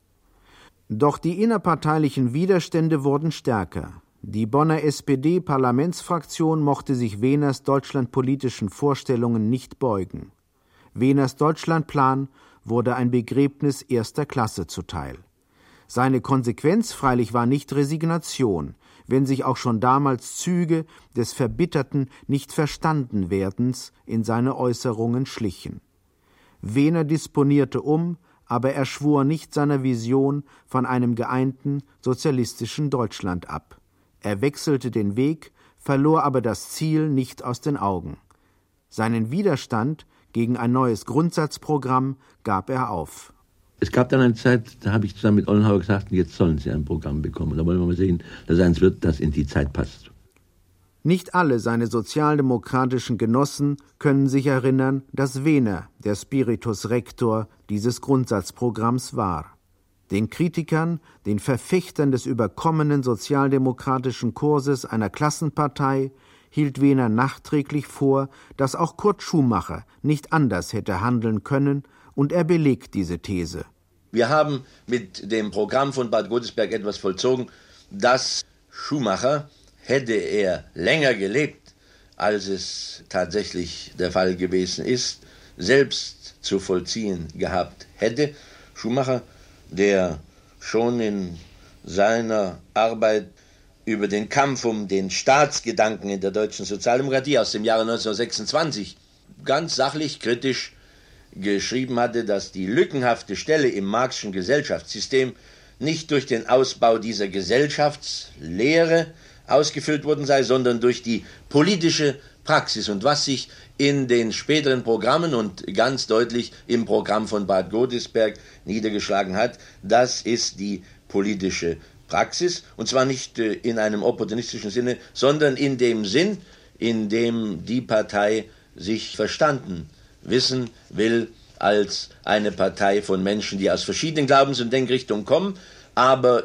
Doch die innerparteilichen Widerstände wurden stärker. Die Bonner S P D-Parlamentsfraktion mochte sich Wehners deutschlandpolitischen Vorstellungen nicht beugen. Wehners Deutschlandplan wurde ein Begräbnis erster Klasse zuteil. Seine Konsequenz freilich war nicht Resignation, wenn sich auch schon damals Züge des verbitterten Nicht-Verstanden-Werdens in seine Äußerungen schlichen. Wehner disponierte um, aber er schwor nicht seiner Vision von einem geeinten sozialistischen Deutschland ab. Er wechselte den Weg, verlor aber das Ziel nicht aus den Augen. Seinen Widerstand gegen ein neues Grundsatzprogramm gab er auf. Es gab dann eine Zeit, da habe ich zusammen mit Ollenhauer gesagt, jetzt sollen Sie ein Programm bekommen. Da wollen wir mal sehen, dass eins wird, das in die Zeit passt. Nicht alle seine sozialdemokratischen Genossen können sich erinnern, dass Wehner der Spiritus Rector dieses Grundsatzprogramms war. Den Kritikern, den Verfechtern des überkommenen sozialdemokratischen Kurses einer Klassenpartei, hielt Wehner nachträglich vor, dass auch Kurt Schumacher nicht anders hätte handeln können, und er belegt diese These. Wir haben mit dem Programm von Bad Godesberg etwas vollzogen, dass Schumacher, hätte er länger gelebt, als es tatsächlich der Fall gewesen ist, selbst zu vollziehen gehabt hätte. Schumacher, der schon in seiner Arbeit über den Kampf um den Staatsgedanken in der deutschen Sozialdemokratie aus dem Jahre neunzehnhundertsechsundzwanzig ganz sachlich kritisch geschrieben hatte, dass die lückenhafte Stelle im Marxischen Gesellschaftssystem nicht durch den Ausbau dieser Gesellschaftslehre ausgefüllt worden sei, sondern durch die politische Praxis. Und was sich in den späteren Programmen und ganz deutlich im Programm von Bad Godesberg niedergeschlagen hat, das ist die politische Praxis. Und zwar nicht in einem opportunistischen Sinne, sondern in dem Sinn, in dem die Partei sich verstanden wissen will, als eine Partei von Menschen, die aus verschiedenen Glaubens- und Denkrichtungen kommen, aber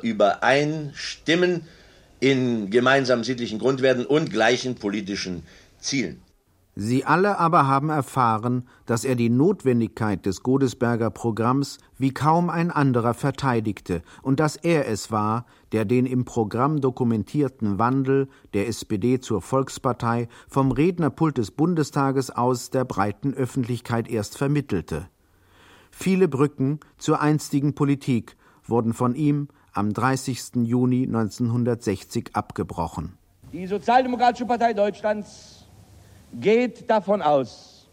übereinstimmen in gemeinsamen sittlichen Grundwerten und gleichen politischen Zielen. Sie alle aber haben erfahren, dass er die Notwendigkeit des Godesberger Programms wie kaum ein anderer verteidigte und dass er es war, der den im Programm dokumentierten Wandel der S P D zur Volkspartei vom Rednerpult des Bundestages aus der breiten Öffentlichkeit erst vermittelte. Viele Brücken zur einstigen Politik wurden von ihm am dreißigsten Juni neunzehnhundertsechzig abgebrochen. Die Sozialdemokratische Partei Deutschlands geht davon aus,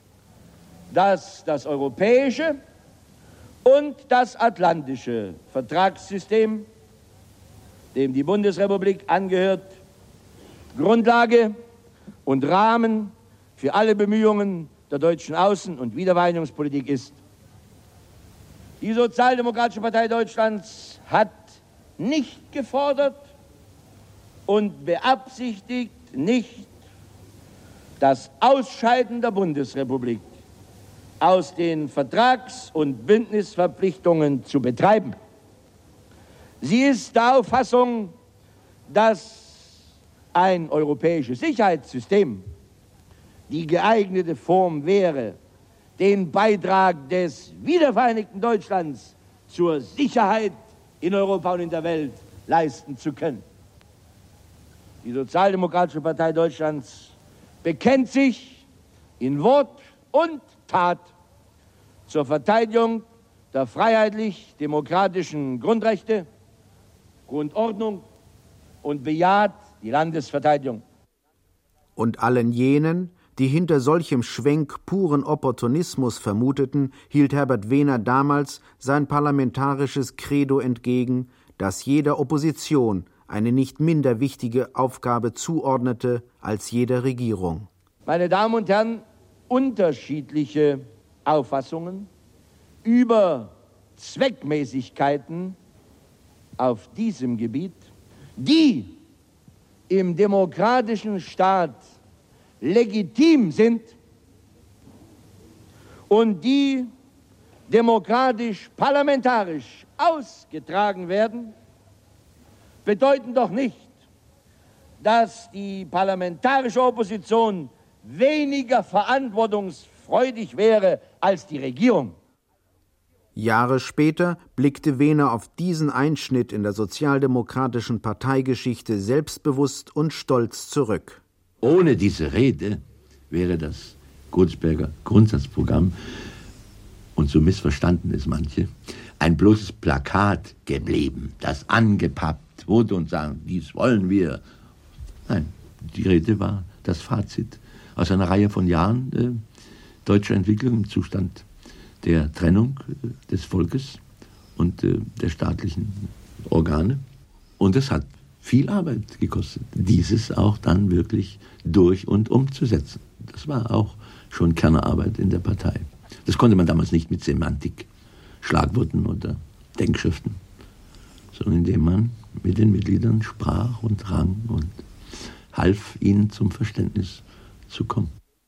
dass das europäische und das atlantische Vertragssystem, dem die Bundesrepublik angehört, Grundlage und Rahmen für alle Bemühungen der deutschen Außen- und Wiedervereinigungspolitik ist. Die Sozialdemokratische Partei Deutschlands hat nicht gefordert und beabsichtigt nicht, das Ausscheiden der Bundesrepublik aus den Vertrags- und Bündnisverpflichtungen zu betreiben. Sie ist der Auffassung, dass ein europäisches Sicherheitssystem die geeignete Form wäre, den Beitrag des wiedervereinigten Deutschlands zur Sicherheit in Europa und in der Welt leisten zu können. Die Sozialdemokratische Partei Deutschlands bekennt sich in Wort und Tat zur Verteidigung der freiheitlich-demokratischen Grundrechte, Grundordnung und bejaht die Landesverteidigung. Und allen jenen, die hinter solchem Schwenk puren Opportunismus vermuteten, hielt Herbert Wehner damals sein parlamentarisches Credo entgegen, das jeder Opposition eine nicht minder wichtige Aufgabe zuordnete als jeder Regierung. Meine Damen und Herren, unterschiedliche Auffassungen über Zweckmäßigkeiten auf diesem Gebiet, die im demokratischen Staat legitim sind und die demokratisch-parlamentarisch ausgetragen werden, bedeuten doch nicht, dass die parlamentarische Opposition weniger verantwortungsfreudig wäre als die Regierung. Jahre später blickte Wehner auf diesen Einschnitt in der sozialdemokratischen Parteigeschichte selbstbewusst und stolz zurück. Ohne diese Rede wäre das Godesberger Grundsatzprogramm, und so missverstanden es manche, ein bloßes Plakat geblieben, das angepappt wurde und sagen, dies wollen wir. Nein, die Rede war das Fazit aus einer Reihe von Jahren äh, deutscher Entwicklung im Zustand der Trennung äh, des Volkes und äh, der staatlichen Organe. Und es hat viel Arbeit gekostet, dieses auch dann wirklich durch und umzusetzen. Das war auch schon Kernarbeit in der Partei. Das konnte man damals nicht mit Semantik, Schlagworten oder Denkschriften, sondern indem man mit den Mitgliedern sprach und rang und half ihnen zum Verständnis zu kommen.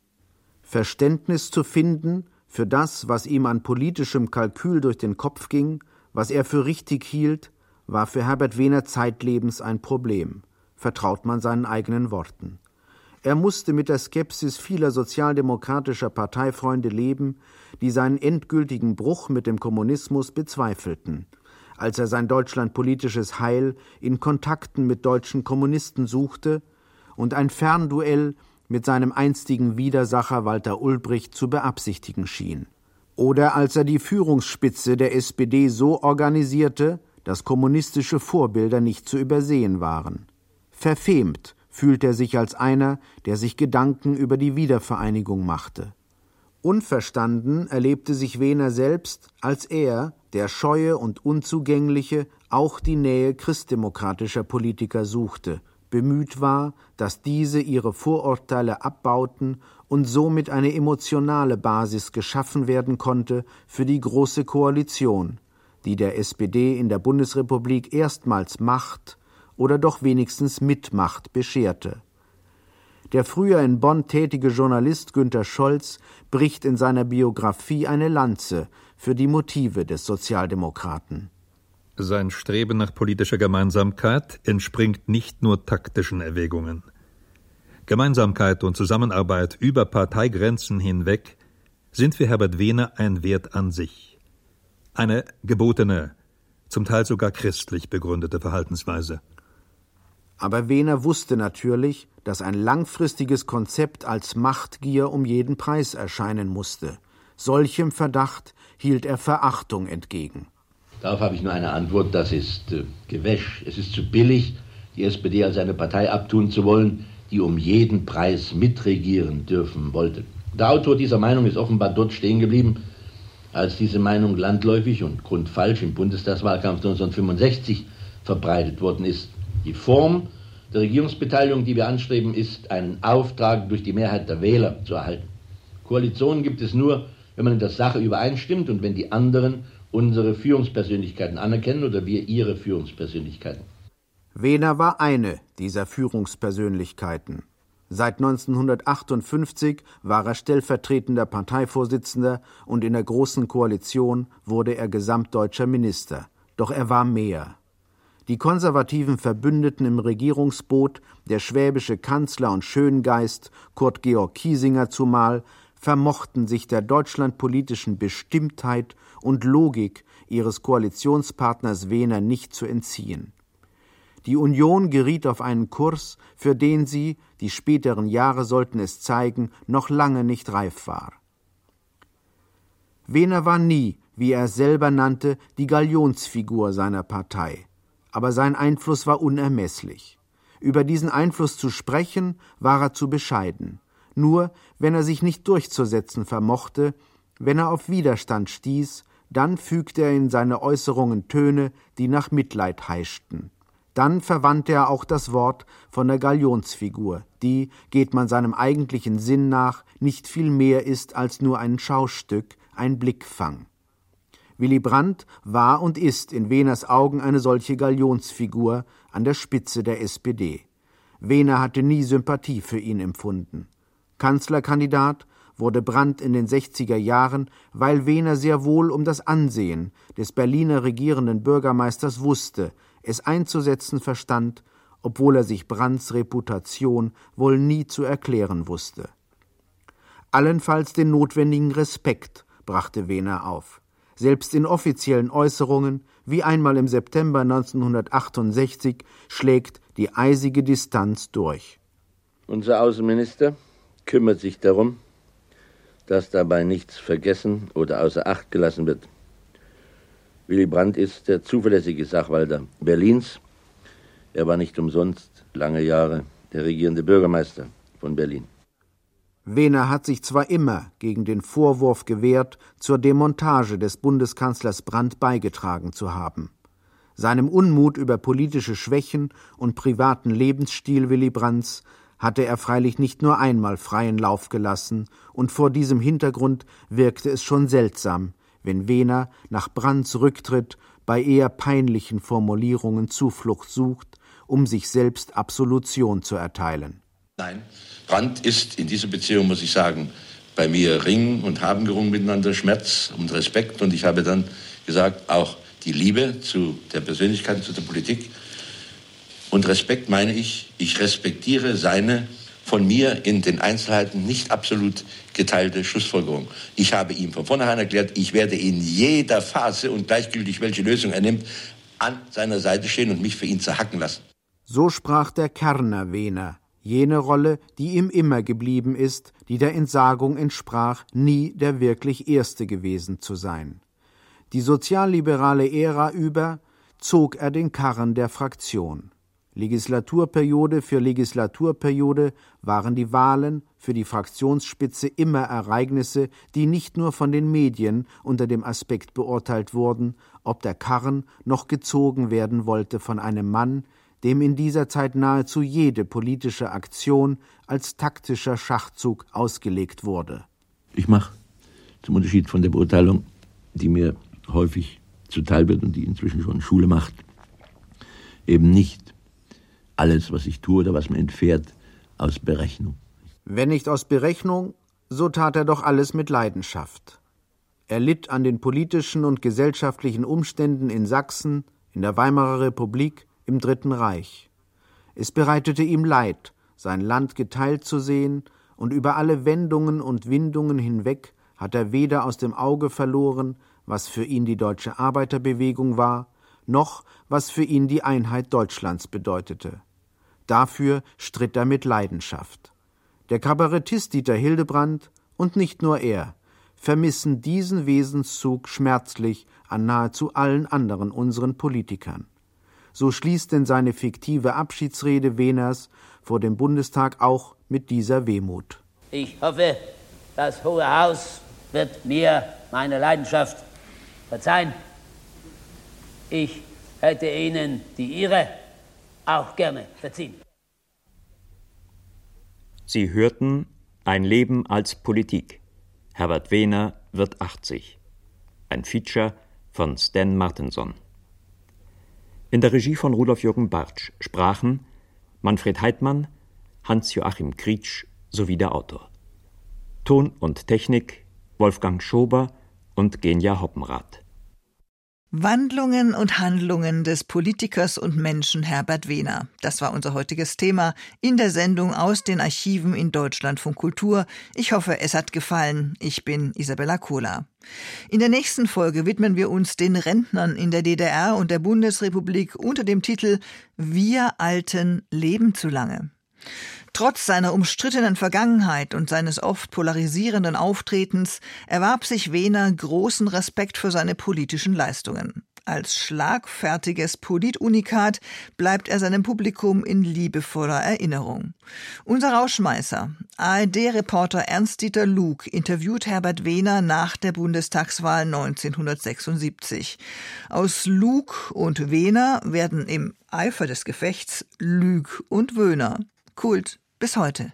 Verständnis zu finden für das, was ihm an politischem Kalkül durch den Kopf ging, was er für richtig hielt, war für Herbert Wehner zeitlebens ein Problem, vertraut man seinen eigenen Worten. Er musste mit der Skepsis vieler sozialdemokratischer Parteifreunde leben, die seinen endgültigen Bruch mit dem Kommunismus bezweifelten, als er sein deutschlandpolitisches Heil in Kontakten mit deutschen Kommunisten suchte und ein Fernduell mit seinem einstigen Widersacher Walter Ulbricht zu beabsichtigen schien. Oder als er die Führungsspitze der S P D so organisierte, dass kommunistische Vorbilder nicht zu übersehen waren. Verfemt fühlt er sich als einer, der sich Gedanken über die Wiedervereinigung machte. Unverstanden erlebte sich Wehner selbst, als er, der scheue und unzugängliche, auch die Nähe christdemokratischer Politiker suchte, bemüht war, dass diese ihre Vorurteile abbauten und somit eine emotionale Basis geschaffen werden konnte für die Große Koalition, die der S P D in der Bundesrepublik erstmals Macht oder doch wenigstens Mitmacht bescherte. Der früher in Bonn tätige Journalist Günter Scholz bricht in seiner Biografie eine Lanze für die Motive des Sozialdemokraten. Sein Streben nach politischer Gemeinsamkeit entspringt nicht nur taktischen Erwägungen. Gemeinsamkeit und Zusammenarbeit über Parteigrenzen hinweg sind für Herbert Wehner ein Wert an sich. Eine gebotene, zum Teil sogar christlich begründete Verhaltensweise. Aber Wehner wusste natürlich, dass ein langfristiges Konzept als Machtgier um jeden Preis erscheinen musste. Solchem Verdacht hielt er Verachtung entgegen. Darauf habe ich nur eine Antwort, das ist äh, Gewäsch. Es ist zu billig, die S P D als eine Partei abtun zu wollen, die um jeden Preis mitregieren dürfen wollte. Der Autor dieser Meinung ist offenbar dort stehen geblieben, als diese Meinung landläufig und grundfalsch im Bundestagswahlkampf neunzehnhundertfünfundsechzig verbreitet worden ist. Die Form der Regierungsbeteiligung, die wir anstreben, ist einen Auftrag durch die Mehrheit der Wähler zu erhalten. Koalitionen gibt es nur, wenn man in der Sache übereinstimmt und wenn die anderen unsere Führungspersönlichkeiten anerkennen oder wir ihre Führungspersönlichkeiten. Wehner war eine dieser Führungspersönlichkeiten. Seit neunzehnhundertachtundfünfzig war er stellvertretender Parteivorsitzender und in der Großen Koalition wurde er gesamtdeutscher Minister. Doch er war mehr. Die konservativen Verbündeten im Regierungsboot, der schwäbische Kanzler und Schöngeist, Kurt Georg Kiesinger zumal, vermochten sich der deutschlandpolitischen Bestimmtheit und Logik ihres Koalitionspartners Wehner nicht zu entziehen. Die Union geriet auf einen Kurs, für den sie, die späteren Jahre sollten es zeigen, noch lange nicht reif war. Wehner war nie, wie er es selber nannte, die Galionsfigur seiner Partei. Aber sein Einfluss war unermesslich. Über diesen Einfluss zu sprechen, war er zu bescheiden. Nur, wenn er sich nicht durchzusetzen vermochte, wenn er auf Widerstand stieß, dann fügte er in seine Äußerungen Töne, die nach Mitleid heischten. Dann verwandte er auch das Wort von der Galionsfigur, die, geht man seinem eigentlichen Sinn nach, nicht viel mehr ist als nur ein Schaustück, ein Blickfang. Willy Brandt war und ist in Wehners Augen eine solche Galionsfigur an der Spitze der S P D. Wehner hatte nie Sympathie für ihn empfunden. Kanzlerkandidat wurde Brandt in den sechziger Jahren, weil Wehner sehr wohl um das Ansehen des Berliner regierenden Bürgermeisters wusste, es einzusetzen verstand, obwohl er sich Brandts Reputation wohl nie zu erklären wusste. Allenfalls den notwendigen Respekt brachte Wehner auf. Selbst in offiziellen Äußerungen, wie einmal im September neunzehnhundertachtundsechzig, schlägt die eisige Distanz durch. Unser Außenminister kümmert sich darum, dass dabei nichts vergessen oder außer Acht gelassen wird. Willy Brandt ist der zuverlässige Sachwalter Berlins. Er war nicht umsonst lange Jahre der regierende Bürgermeister von Berlin. Wehner hat sich zwar immer gegen den Vorwurf gewehrt, zur Demontage des Bundeskanzlers Brandt beigetragen zu haben. Seinem Unmut über politische Schwächen und privaten Lebensstil Willy Brandts hatte er freilich nicht nur einmal freien Lauf gelassen, und vor diesem Hintergrund wirkte es schon seltsam, wenn Wehner nach Brandts Rücktritt bei eher peinlichen Formulierungen Zuflucht sucht, um sich selbst Absolution zu erteilen. Nein, Brandt ist in dieser Beziehung, muss ich sagen, bei mir ringen und haben gerungen miteinander, Schmerz und Respekt. Und ich habe dann gesagt, auch die Liebe zu der Persönlichkeit, zu der Politik. Und Respekt meine ich, ich respektiere seine von mir in den Einzelheiten nicht absolut geteilte Schlussfolgerung. Ich habe ihm von vornherein erklärt, ich werde in jeder Phase und gleichgültig welche Lösung er nimmt, an seiner Seite stehen und mich für ihn zerhacken lassen. So sprach der Kärrner Wehner, jene Rolle, die ihm immer geblieben ist, die der Entsagung entsprach, nie der wirklich Erste gewesen zu sein. Die sozialliberale Ära über zog er den Karren der Fraktion. Legislaturperiode für Legislaturperiode waren die Wahlen für die Fraktionsspitze immer Ereignisse, die nicht nur von den Medien unter dem Aspekt beurteilt wurden, ob der Karren noch gezogen werden wollte von einem Mann, dem in dieser Zeit nahezu jede politische Aktion als taktischer Schachzug ausgelegt wurde. Ich mache, zum Unterschied von der Beurteilung, die mir häufig zuteil wird und die inzwischen schon Schule macht, eben nicht alles, was ich tue oder was mir entfährt, aus Berechnung. Wenn nicht aus Berechnung, so tat er doch alles mit Leidenschaft. Er litt an den politischen und gesellschaftlichen Umständen in Sachsen, in der Weimarer Republik, im Dritten Reich. Es bereitete ihm Leid, sein Land geteilt zu sehen, und über alle Wendungen und Windungen hinweg hat er weder aus dem Auge verloren, was für ihn die deutsche Arbeiterbewegung war, noch was für ihn die Einheit Deutschlands bedeutete. Dafür stritt er mit Leidenschaft. Der Kabarettist Dieter Hildebrandt, und nicht nur er, vermissen diesen Wesenszug schmerzlich an nahezu allen anderen unseren Politikern. So schließt denn seine fiktive Abschiedsrede Wehners vor dem Bundestag auch mit dieser Wehmut. Ich hoffe, das Hohe Haus wird mir meine Leidenschaft verzeihen. Ich hätte Ihnen die Ihre auch gerne verziehen. Sie hörten Ein Leben als Politik. Herbert Wehner wird achtzig. Ein Feature von Stan Martenson. In der Regie von Rudolf-Jürgen Bartsch sprachen Manfred Heidmann, Hans-Joachim Krietsch sowie der Autor. Ton und Technik Wolfgang Schober und Genia Hoppenrath. Wandlungen und Handlungen des Politikers und Menschen Herbert Wehner. Das war unser heutiges Thema in der Sendung aus den Archiven in Deutschlandfunk Kultur. Ich hoffe, es hat gefallen. Ich bin Isabella Kohler. In der nächsten Folge widmen wir uns den Rentnern in der D D R und der Bundesrepublik unter dem Titel Wir Alten leben zu lange. Trotz seiner umstrittenen Vergangenheit und seines oft polarisierenden Auftretens erwarb sich Wehner großen Respekt für seine politischen Leistungen. Als schlagfertiges Politunikat bleibt er seinem Publikum in liebevoller Erinnerung. Unser Rauschmeißer, A R D-Reporter Ernst-Dieter Lug, interviewt Herbert Wehner nach der Bundestagswahl neunzehnhundertsechsundsiebzig. Aus Lug und Wehner werden im Eifer des Gefechts Lüg und Wöhner. Kult bis heute.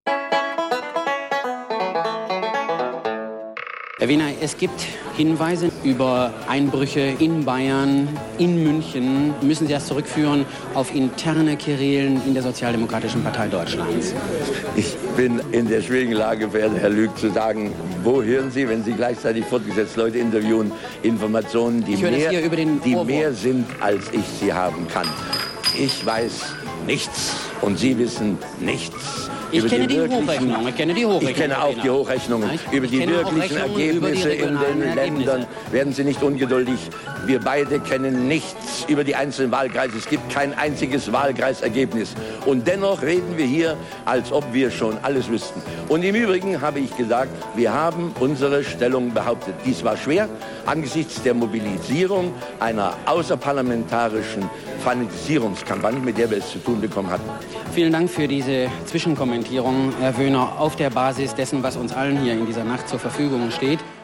Herr Wehner, es gibt Hinweise über Einbrüche in Bayern, in München. Müssen Sie das zurückführen auf interne Querelen in der Sozialdemokratischen Partei Deutschlands? Ich bin in der schwierigen Lage, verehrter Herr Lüg, zu sagen, wo hören Sie, wenn Sie gleichzeitig fortgesetzt Leute interviewen, Informationen, die, mehr, über den die mehr sind, als ich sie haben kann. Ich weiß nichts und Sie wissen nichts. Ich kenne die Hochrechnung. Ich kenne die Hochrechnung. Ich kenne auch die Hochrechnungen. Ja, über die wirklichen Ergebnisse die in den Ergebnisse. Ländern werden Sie nicht ungeduldig. Wir beide kennen nichts über die einzelnen Wahlkreise. Es gibt kein einziges Wahlkreisergebnis. Und dennoch reden wir hier, als ob wir schon alles wüssten. Und im Übrigen habe ich gesagt, wir haben unsere Stellung behauptet. Dies war schwer angesichts der Mobilisierung einer außerparlamentarischen Fanatisierungskampagne, mit der wir es zu tun bekommen hatten. Vielen Dank für diese Zwischenkommentierung, Herr Wöhner, auf der Basis dessen, was uns allen hier in dieser Nacht zur Verfügung steht.